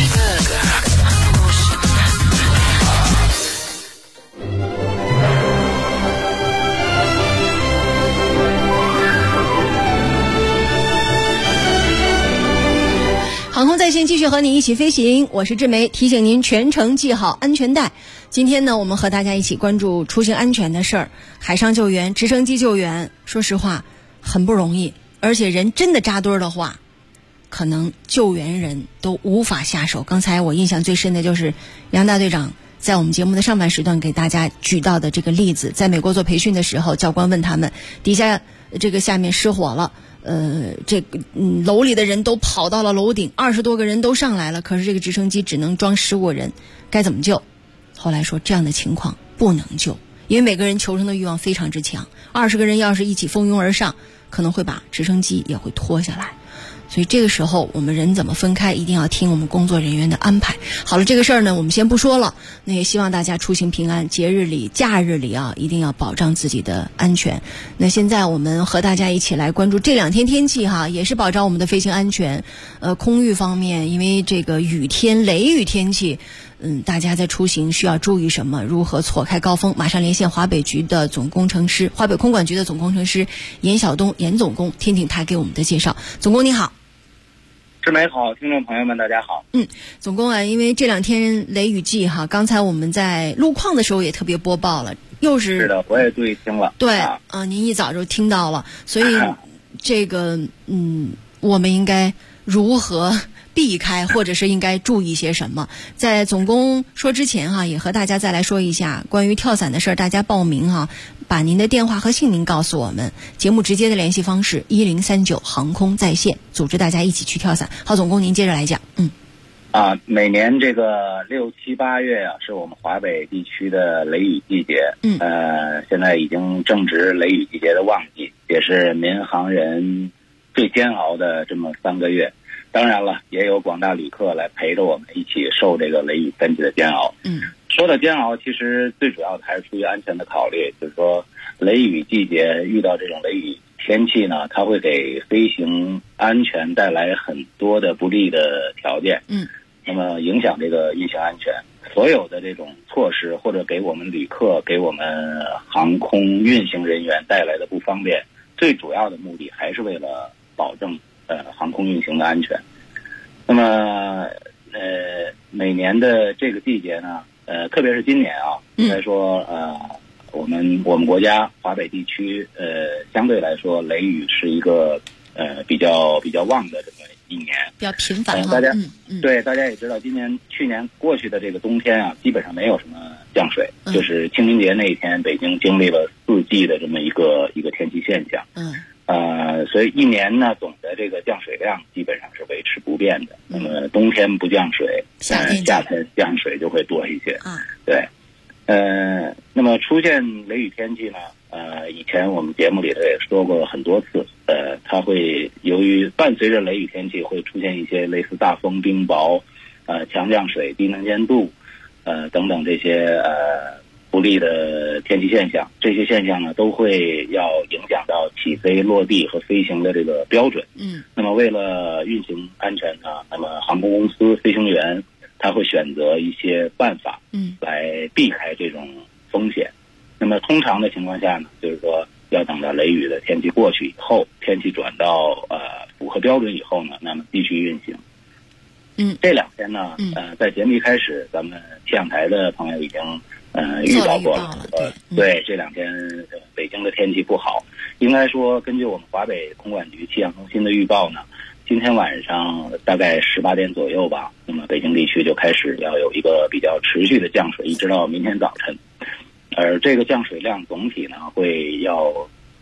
航空在线继续和你一起飞行，我是志梅，提醒您全程系好安全带。今天呢，我们和大家一起关注出行安全的事儿。海上救援、直升机救援，说实话很不容易，而且人真的扎堆的话，可能救援人都无法下手。刚才我印象最深的就是杨大队长在我们节目的上半时段给大家举到的这个例子，在美国做培训的时候，教官问他们底下这个下面失火了。楼里的人都跑到了楼顶，20多个人都上来了，可是这个直升机只能装15个人，该怎么救？后来说这样的情况不能救，因为每个人求生的欲望非常之强，20个人要是一起蜂拥而上，可能会把直升机也会拖下来。所以这个时候我们人怎么分开，一定要听我们工作人员的安排。好了，这个事儿呢我们先不说了，那也希望大家出行平安，节日里假日里啊一定要保障自己的安全。那现在我们和大家一起来关注这2天天气哈，也是保障我们的飞行安全。空域方面，因为这个雨天雷雨天气，大家在出行需要注意什么？如何错开高峰？马上连线华北局的总工程师，华北空管局的总工程师严晓东，严总工，听听他给我们的介绍。总工你好。 志梅好，听众朋友们大家好。 总工啊，因为这2天雷雨季哈，刚才我们在路况的时候也特别播报了，又是的，我也注意听了。 对您一早就听到了，所以这个我们应该如何避开，或者是应该注意些什么？在总工说之前哈，也和大家再来说一下关于跳伞的事儿，大家报名哈，把您的电话和姓名告诉我们，节目直接的联系方式1039航空在线，组织大家一起去跳伞。好，总工您接着来讲。 每年这个6、7、8月啊，是我们华北地区的雷雨季节。现在已经正值雷雨季节的旺季，也是民航人最煎熬的这么3个月。当然了，也有广大旅客来陪着我们一起受这个雷雨天气的煎熬。说到煎熬，其实最主要的还是出于安全的考虑，就是说雷雨季节遇到这种雷雨天气呢，它会给飞行安全带来很多的不利的条件。那么影响这个运行安全。所有的这种措施或者给我们旅客、给我们航空运行人员带来的不方便，最主要的目的还是为了保证航空运行的安全。那么每年的这个季节呢，特别是今年啊，应该说我们国家华北地区相对来说雷雨是一个比较旺的这么一年， 比较频繁大家对大家也知道，去年过去的这个冬天啊，基本上没有什么降水，就是清明节那一天，北京经历了4季的这么一个天气现象。所以一年呢，总的这个降水量基本上是维持不变的。那么冬天不降水，夏天降水就会多一些。对。那么出现雷雨天气呢，以前我们节目里头也说过很多次，它会由于伴随着雷雨天气会出现一些类似大风、冰雹、强降水、低能见度，等等这些不利的天气现象。这些现象呢，都会要影响到起飞、落地和飞行的这个标准。那么为了运行安全呢，那么航空公司飞行员他会选择一些办法，来避开这种风险。那么通常的情况下呢，就是说要等到雷雨的天气过去以后，天气转到符合标准以后呢，那么继续运行。这2天呢，在节目一开始，咱们气象台的朋友已经预报过了。对，这2天北京的天气不好。应该说，根据我们华北空管局气象中心的预报呢，今天晚上大概18点左右吧，那么北京地区就开始要有一个比较持续的降水，一直到明天早晨。而这个降水量总体呢，会要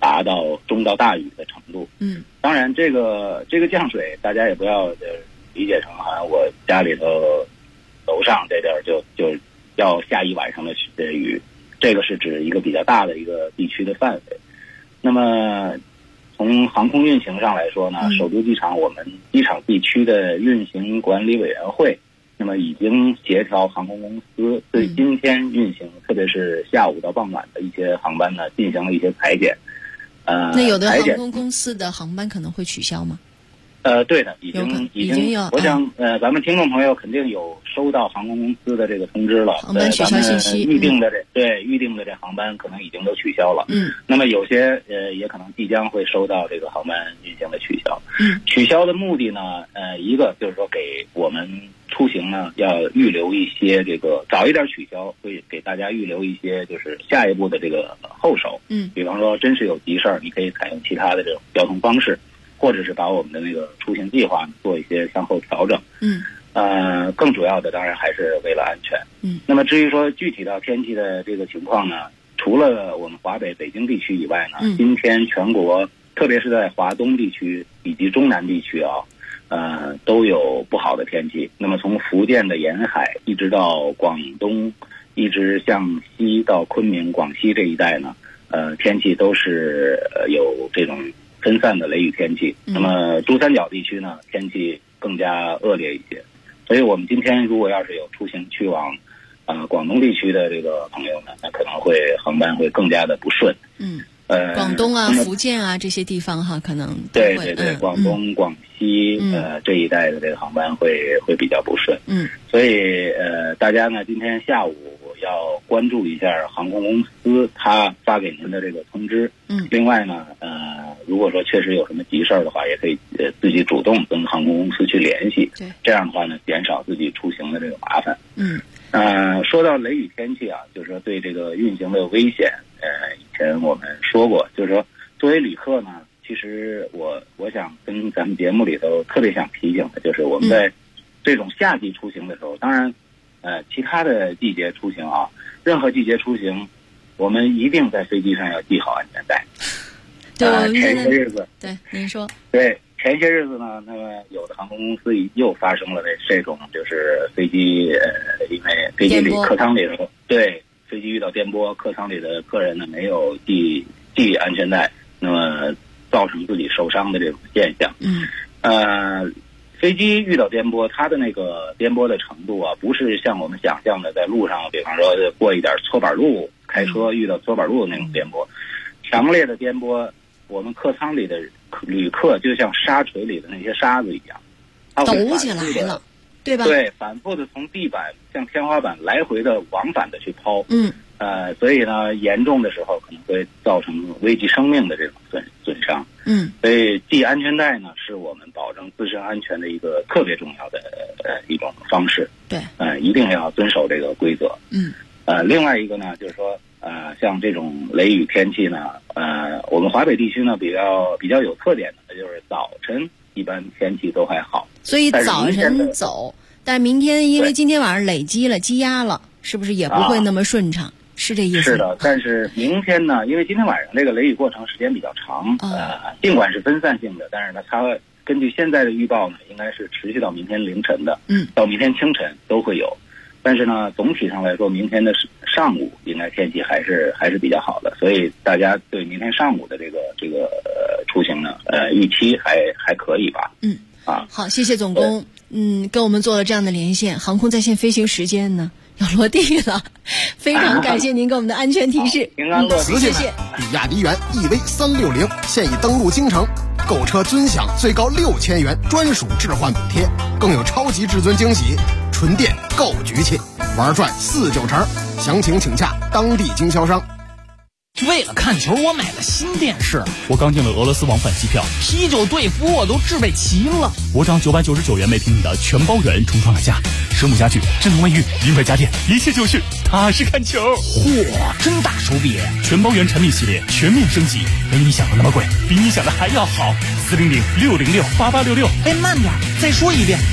达到中到大雨的程度。当然这个降水大家也不要理解成好像我家里头楼上这点就要下一晚上的雨，这个是指一个比较大的一个地区的范围。那么从航空运行上来说呢，首都机场我们机场地区的运行管理委员会，那么已经协调航空公司对今天运行，特别是下午到傍晚的一些航班呢，进行了一些裁减。 那有的航空公司的航班可能会取消吗？ 对的，已经有。我想咱们听众朋友肯定有收到航空公司的这个通知了， 航班取消信息， 预定的这航班可能已经都取消了。那么有些也可能即将会收到这个航班运行的取消。取消的目的呢，一个就是说给我们出行呢要预留一些这个早一点取消，会给大家预留一些就是下一步的这个后手。比方说真是有急事儿，你可以采用其他的这种交通方式。或者是把我们的那个出行计划做一些向后调整。更主要的当然还是为了安全。那么至于说具体到天气的这个情况呢，除了我们华北北京地区以外呢，今天全国特别是在华东地区以及中南地区都有不好的天气。那么从福建的沿海一直到广东，一直向西到昆明、广西这一带呢，天气都是有这种分散的雷雨天气。那么珠三角地区呢，天气更加恶劣一些。所以我们今天如果要是有出行去往广东地区的这个朋友呢，那可能会航班会更加的不顺。 广东啊、福建啊这些地方哈，可能对，广东、广西这一带的这个航班会比较不顺。所以大家呢今天下午要关注一下航空公司他发给您的这个通知。另外呢如果说确实有什么急事儿的话，也可以自己主动跟航空公司去联系。这样的话呢，减少自己出行的这个麻烦。说到雷雨天气啊，就是说对这个运行的危险，以前我们说过，就是说作为旅客呢，其实我想跟咱们节目里头特别想提醒的，就是我们在这种夏季出行的时候，当然其他的季节出行啊，任何季节出行，我们一定在飞机上要系好安全带。前些日子， 对您说， 对前些日子呢，那么有的航空公司又发生了这种，就是飞机因为飞机里客舱里头，对飞机遇到颠簸，客舱里的客人呢没有系安全带，那么造成自己受伤的这种现象。飞机遇到颠簸，它的那个颠簸的程度啊，不是像我们想象的在路上，比方说过一点搓板路，开车遇到搓板路的那种颠簸。强烈的颠簸，我们客舱里的旅客就像沙锤里的那些沙子一样， 抖起来了，对吧？ 对，反复的从地板向天花板来回的往返的去抛。所以呢，严重的时候可能会造成危及生命的这种损伤。所以系安全带呢，是我们保证自身安全的一个特别重要的一种方式。 对， 一定要遵守这个规则。另外一个呢，就是说像这种雷雨天气呢，我们华北地区呢比较有特点的就是早晨一般天气都还好， 所以早晨走，但明天因为今天晚上累积了积压了，是不是也不会那么顺畅？是这意思？ 是的，但是明天呢，因为今天晚上这个雷雨过程时间比较长，尽管是分散性的，但是呢，它根据现在的预报呢，应该是持续到明天凌晨的，到明天清晨都会有。但是呢，总体上来说，明天的上午应该天气还是比较好的，所以大家对明天上午的这个出行呢，预期还可以吧？ 好，谢谢总工，跟我们做了这样的连线，航空在线飞行时间呢要落地了，非常感谢您给我们的安全提示。 谢谢。比亚迪元 EV360现已登陆京城，购车尊享最高6000元专属置换补贴，更有超级至尊惊喜，纯电够局气，玩转49成，详情请洽当地经销商。 为了看球，我买了新电视。 我刚订了俄罗斯往返机票， 啤酒队服我都置备齐了。 我涨999元每平米的全包圆重创了价，实木家具、智能卫浴、名牌家电，一切就绪，踏实看球。 嚯，真大手笔！ 全包圆产品系列全面升级，没你想的那么贵，比你想的还要好。400-606-8866。 哎，慢点，再说一遍。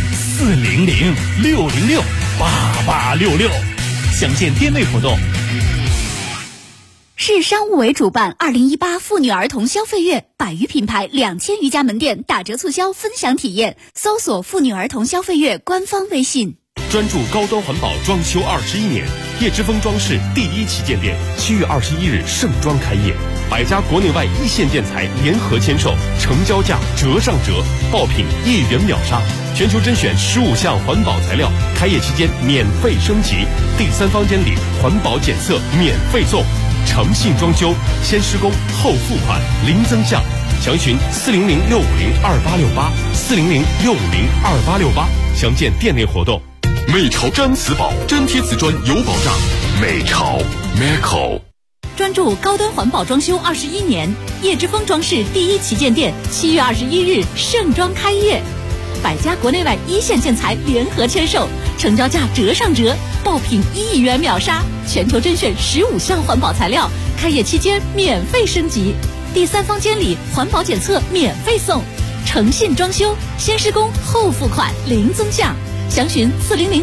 400-606-8866。详见店内活动。 市商务委主办2018妇女儿童消费月，100余品牌2000余家门店打折促销分享体验，搜索妇女儿童消费月官方微信。 专注高端环保装修21年，叶之峰装饰第1旗舰店7月21日盛装开业，100家国内外一线建材联合签售，成交价折上折，爆品1元秒杀，全球甄选15项环保材料，开业期间免费升级，第3房间里环保检测免费送，诚信装修，先施工后付款，零增项，详询400-650-2868，400-650-2868，详见店内活动。 美潮毡瓷宝，粘贴瓷砖有保障。美潮 Meco。 专注高端环保装修21年，叶之峰装饰第1旗舰店7月21日盛装开业，100家国内外一线建材联合签售，成交价折上折，爆品1亿元秒杀，全球甄选15项环保材料，开业期间免费升级，第3房间里环保检测免费送，诚信装修，先施工后付款，零增项，详询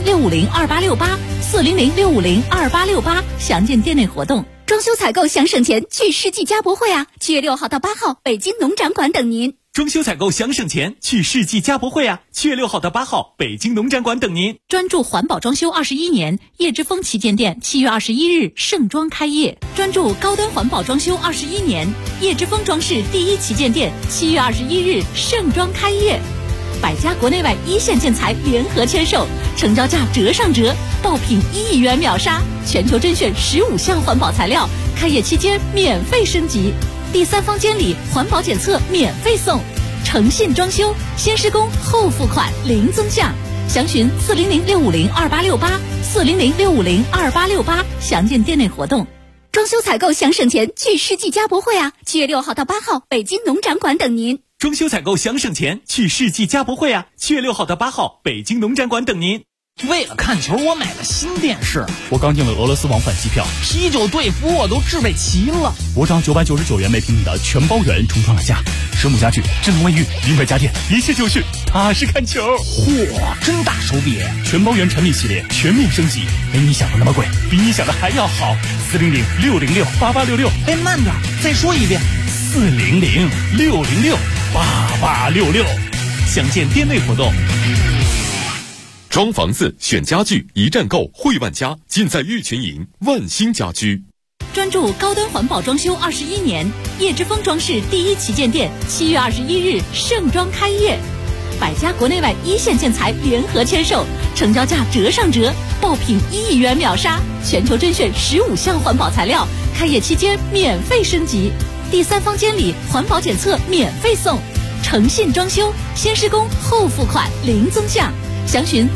400-650-2868，400-650-2868，详见店内活动。装修采购想省钱，去世纪家博会啊！7月6号到8号，北京农展馆等您。 装修采购想省钱，去世纪家博会啊！7月6号到8号，北京农展馆等您。 专注环保装修21年，叶之峰旗舰店7月21日盛装开业。专注高端环保装修21年，叶之峰装饰第1旗舰店7月21日盛装开业，100家国内外一线建材联合签售，成交价折上折，爆品1亿元秒杀，全球甄选15项环保材料，开业期间免费升级，第3房间里环保检测免费送，诚信装修，先施工后付款，零增项，详询400-650-2868，400-650-2868，详见店内活动。装修采购想省钱，去世纪家博会啊！7月6号到8号，北京农展馆等您。 装修采购想省钱，去世纪家博会啊！7月6号到8号，北京农展馆等您。 为了看球，我买了新电视， 我刚订了俄罗斯往返机票， 啤酒队服我都置备齐了。 我找999元每平米的全包圆重创了家，实木家具、智能卫浴、名牌家电，一切就绪，踏实看球。 嚯，真大手笔！ 全包圆陈列系列全面升级，没你想的那么贵，比你想的还要好。400-606-8866。 哎，慢点，再说一遍。 400-606-8866，详见店内活动。 装房子选家具，一站购汇万家，尽在玉泉营万兴家居。 专注高端环保装修21年，叶之峰装饰第1旗舰店7月21日盛装开业，100家国内外一线建材联合签售，成交价折上折，爆品1亿元秒杀，全球甄选15项环保材料，开业期间免费升级，第3房间里环保检测免费送，诚信装修，先施工后付款，零增项，详询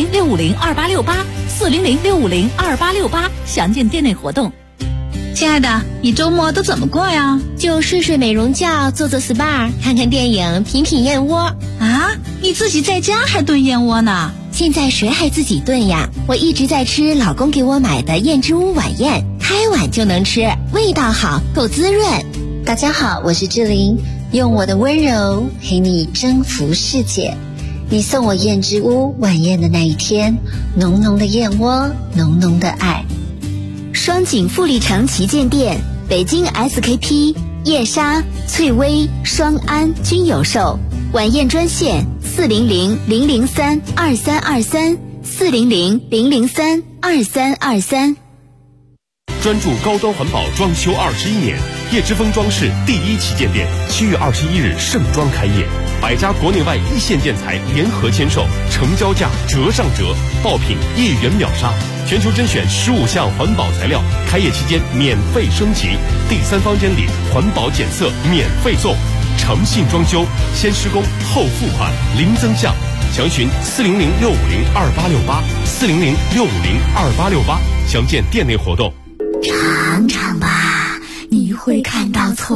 400-650-2868，400-650-2868，详见店内活动。 亲爱的，你周末都怎么过呀？就睡睡美容觉，做做 SPA， 看看电影，品品燕窝。 啊，你自己在家还炖燕窝呢？ 现在谁还自己炖呀？我一直在吃老公给我买的燕之屋晚宴，开碗就能吃，味道好，够滋润。大家好，我是志玲，用我的温柔陪你征服世界。你送我燕之屋晚宴的那一天，浓浓的燕窝，浓浓的爱。 双井富力城旗舰店，北京 SKP、叶莎、翠微、双安均有售。晚宴专线400-003-2323，400-003-2323。 专注高端环保装修21年，叶之峰装饰第1旗舰店7月21日盛装开业，100家国内外一线建材联合签售，成交价折上折，爆品1元秒杀，全球甄选15项环保材料，开业期间免费升级，第3房间里环保检测免费送，诚信装修，先施工后付款，零增项，详询400-650-2868，400-650-2868，详见店内活动。 尝尝吧，你会看到